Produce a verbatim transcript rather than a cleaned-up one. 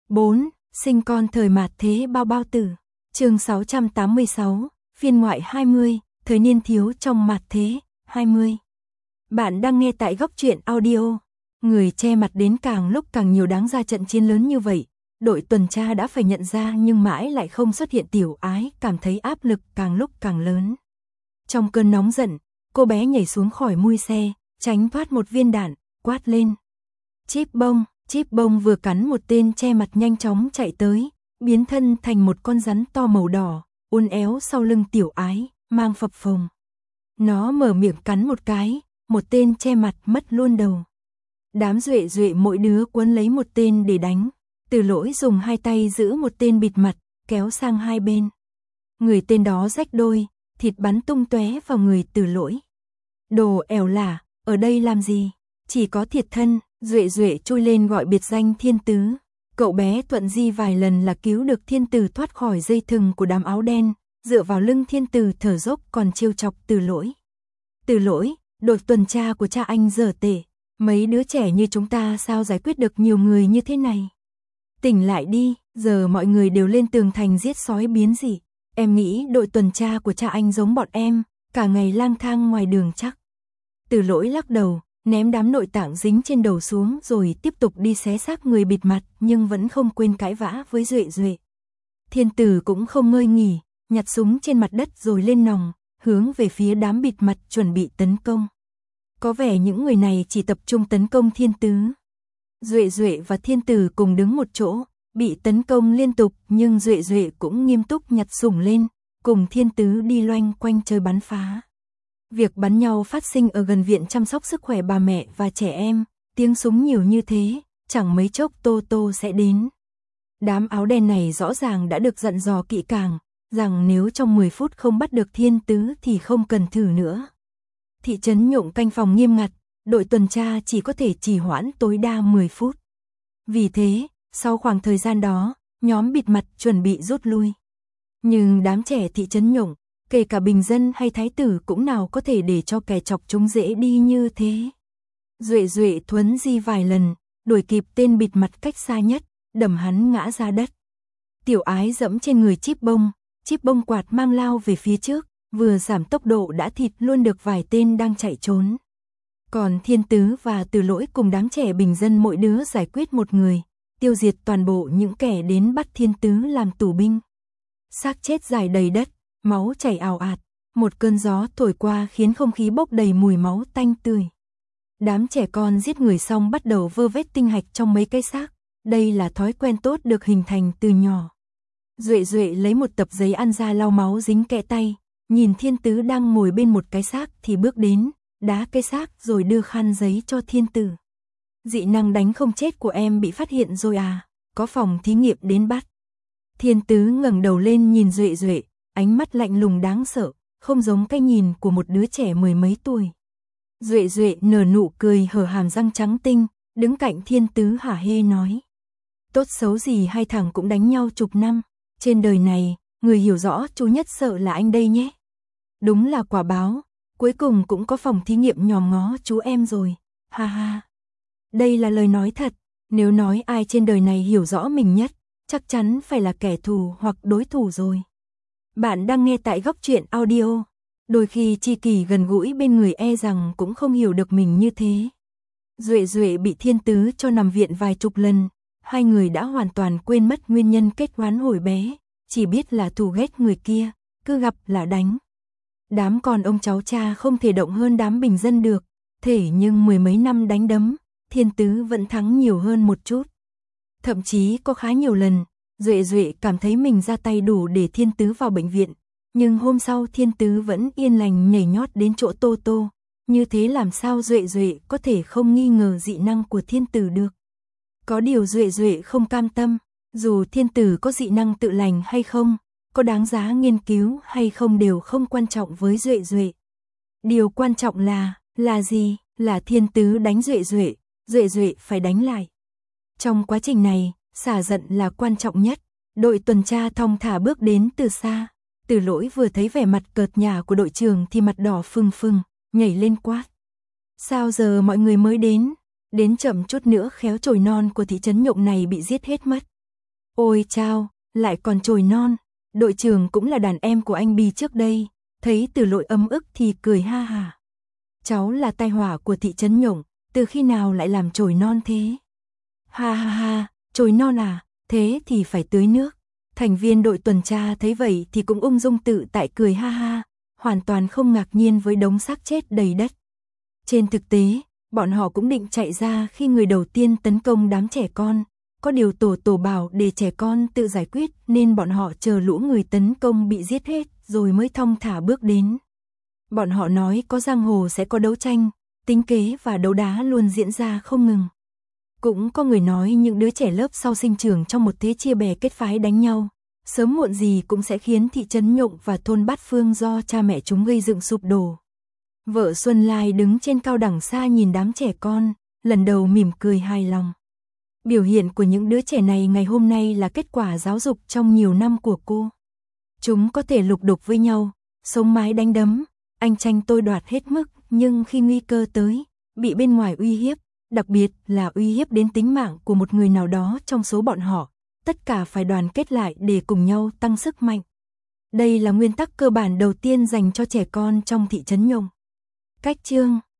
bốn. Sinh con thời mạt thế bao bao tử. Chương sáu trăm tám mươi sáu, phiên ngoại hai mươi, thời niên thiếu trong mạt thế, hai mươi. Bạn đang nghe tại Góc Truyện Audio. Người che mặt đến càng lúc càng nhiều, đáng ra trận chiến lớn như vậy, đội tuần tra đã phải nhận ra nhưng mãi lại không xuất hiện. Tiểu Ái cảm thấy áp lực càng lúc càng lớn. Trong cơn nóng giận, cô bé nhảy xuống khỏi mui xe, tránh thoát một viên đạn, quát lên. Chíp bông, chíp bông vừa cắn một tên che mặt nhanh chóng chạy tới, biến thân thành một con rắn to màu đỏ, uốn éo sau lưng Tiểu Ái, mang phập phồng. Nó mở miệng cắn một cái, một tên che mặt mất luôn đầu. Đám duệ duệ mỗi đứa quấn lấy một tên để đánh. Từ Lỗi dùng hai tay giữ một tên bịt mặt, kéo sang hai bên. Người tên đó rách đôi, thịt bắn tung tóe vào người Từ Lỗi. Đồ ẻo lả, ở đây làm gì? Chỉ có thiệt thân. Duệ duệ chui lên gọi biệt danh Thiên Tứ. Cậu bé thuận di vài lần là cứu được Thiên Tử thoát khỏi dây thừng của đám áo đen, dựa vào lưng Thiên Tử thở dốc còn trêu chọc Từ Lỗi. Từ Lỗi, đội tuần tra của cha anh dở tệ, mấy đứa trẻ như chúng ta sao giải quyết được nhiều người như thế này? Tỉnh lại đi, giờ mọi người đều lên tường thành giết sói biến dị. Em nghĩ đội tuần tra của cha anh giống bọn em, cả ngày lang thang ngoài đường chắc. Từ Lỗi lắc đầu, ném đám nội tạng dính trên đầu xuống rồi tiếp tục đi xé xác người bịt mặt, nhưng vẫn không quên cãi vã với duệ duệ. Thiên Tử cũng không ngơi nghỉ, nhặt súng trên mặt đất rồi lên nòng, hướng về phía đám bịt mặt chuẩn bị tấn công. Có vẻ những người này chỉ tập trung tấn công Thiên Tứ. Duệ duệ và Thiên Tử cùng đứng một chỗ, bị tấn công liên tục, nhưng duệ duệ cũng nghiêm túc nhặt súng lên, cùng Thiên Tứ đi loanh quanh chơi bắn phá. Việc bắn nhau phát sinh ở gần viện chăm sóc sức khỏe bà mẹ và trẻ em, tiếng súng nhiều như thế, chẳng mấy chốc Tô Tô sẽ đến. Đám áo đen này rõ ràng đã được dặn dò kỹ càng, rằng nếu trong mười phút không bắt được Thiên Tứ thì không cần thử nữa. Thị trấn Nhộng canh phòng nghiêm ngặt, đội tuần tra chỉ có thể trì hoãn tối đa mười phút. Vì thế, sau khoảng thời gian đó, nhóm bịt mặt chuẩn bị rút lui. Nhưng đám trẻ thị trấn Nhộng, kể cả bình dân hay thái tử cũng nào có thể để cho kẻ chọc chúng dễ đi như thế. Duệ duệ thuấn di vài lần, đuổi kịp tên bịt mặt cách xa nhất, đầm hắn ngã ra đất. Tiểu Ái dẫm trên người Chíp bông, Chíp bông quạt mang lao về phía trước, vừa giảm tốc độ đã thịt luôn được vài tên đang chạy trốn. Còn Thiên Tứ và Từ Lỗi cùng đám trẻ bình dân mỗi đứa giải quyết một người, tiêu diệt toàn bộ những kẻ đến bắt Thiên Tứ làm tù binh. Xác chết dài đầy đất, máu chảy ào ạt, một cơn gió thổi qua khiến không khí bốc đầy mùi máu tanh tươi. Đám trẻ con giết người xong bắt đầu vơ vét tinh hạch trong mấy cái xác, đây là thói quen tốt được hình thành từ nhỏ. Duệ duệ lấy một tập giấy ăn ra lau máu dính kẽ tay, nhìn Thiên Tứ đang ngồi bên một cái xác thì bước đến, đá cái xác rồi đưa khăn giấy cho Thiên Tử. Dị năng đánh không chết của em bị phát hiện rồi à, có phòng thí nghiệm đến bắt. Thiên Tứ ngẩng đầu lên nhìn Duệ duệ, ánh mắt lạnh lùng đáng sợ, không giống cái nhìn của một đứa trẻ mười mấy tuổi. Duệ duệ nở nụ cười hở hàm răng trắng tinh, đứng cạnh Thiên Tứ hả hê nói. Tốt xấu gì hai thằng cũng đánh nhau chục năm, trên đời này, người hiểu rõ chú nhất sợ là anh đây nhé. Đúng là quả báo, cuối cùng cũng có phòng thí nghiệm nhòm ngó chú em rồi, ha ha. Đây là lời nói thật, nếu nói ai trên đời này hiểu rõ mình nhất, chắc chắn phải là kẻ thù hoặc đối thủ rồi. Bạn đang nghe tại Góc Truyện Audio. Đôi khi tri kỷ gần gũi bên người e rằng cũng không hiểu được mình như thế. Duệ duệ bị Thiên Tứ cho nằm viện vài chục lần, hai người đã hoàn toàn quên mất nguyên nhân kết oán hồi bé, chỉ biết là thù ghét người kia, cứ gặp là đánh. Đám con ông cháu cha không thể động hơn đám bình dân được, thể nhưng mười mấy năm đánh đấm, Thiên Tứ vẫn thắng nhiều hơn một chút. Thậm chí có khá nhiều lần, Duệ duệ cảm thấy mình ra tay đủ để Thiên Tứ vào bệnh viện, nhưng hôm sau Thiên Tứ vẫn yên lành nhảy nhót đến chỗ Tô Tô, như thế làm sao Duệ duệ có thể không nghi ngờ dị năng của Thiên Tử được. Có điều Duệ duệ không cam tâm, dù Thiên Tử có dị năng tự lành hay không, có đáng giá nghiên cứu hay không đều không quan trọng với Duệ duệ. Điều quan trọng là, là gì? Là Thiên Tứ đánh Duệ duệ, Duệ duệ phải đánh lại. Trong quá trình này, xả giận là quan trọng nhất. Đội tuần tra thong thả bước đến từ xa. Từ Lỗi vừa thấy vẻ mặt cợt nhả của đội trưởng thì mặt đỏ phừng phừng, nhảy lên quát. Sao giờ mọi người mới đến? Đến chậm chút nữa khéo chồi non của thị trấn Nhộng này bị giết hết mất. Ôi chao, lại còn chồi non, đội trưởng cũng là đàn em của anh Bì trước đây, thấy Từ Lỗi ấm ức thì cười ha hà. Cháu là tai họa của thị trấn Nhộng, từ khi nào lại làm chồi non thế? Ha ha ha, chồi non à, thế thì phải tưới nước. Thành viên đội tuần tra thấy vậy thì cũng ung dung tự tại cười ha ha, hoàn toàn không ngạc nhiên với đống xác chết đầy đất. Trên thực tế, bọn họ cũng định chạy ra khi người đầu tiên tấn công đám trẻ con, có điều tổ tổ bảo để trẻ con tự giải quyết nên bọn họ chờ lũ người tấn công bị giết hết rồi mới thong thả bước đến. Bọn họ nói có giang hồ sẽ có đấu tranh, tính kế và đấu đá luôn diễn ra không ngừng. Cũng có người nói những đứa trẻ lớp sau sinh trưởng trong một thế chia bè kết phái đánh nhau, sớm muộn gì cũng sẽ khiến thị trấn Nhộng và thôn Bát Phương do cha mẹ chúng gây dựng sụp đổ. Vợ Xuân Lai đứng trên cao đẳng xa nhìn đám trẻ con, lần đầu mỉm cười hài lòng. Biểu hiện của những đứa trẻ này ngày hôm nay là kết quả giáo dục trong nhiều năm của cô. Chúng có thể lục đục với nhau, sống mái đánh đấm, anh tranh tôi đoạt hết mức, nhưng khi nguy cơ tới, bị bên ngoài uy hiếp, đặc biệt là uy hiếp đến tính mạng của một người nào đó trong số bọn họ, tất cả phải đoàn kết lại để cùng nhau tăng sức mạnh. Đây là nguyên tắc cơ bản đầu tiên dành cho trẻ con trong thị trấn Nhộng. Cách chương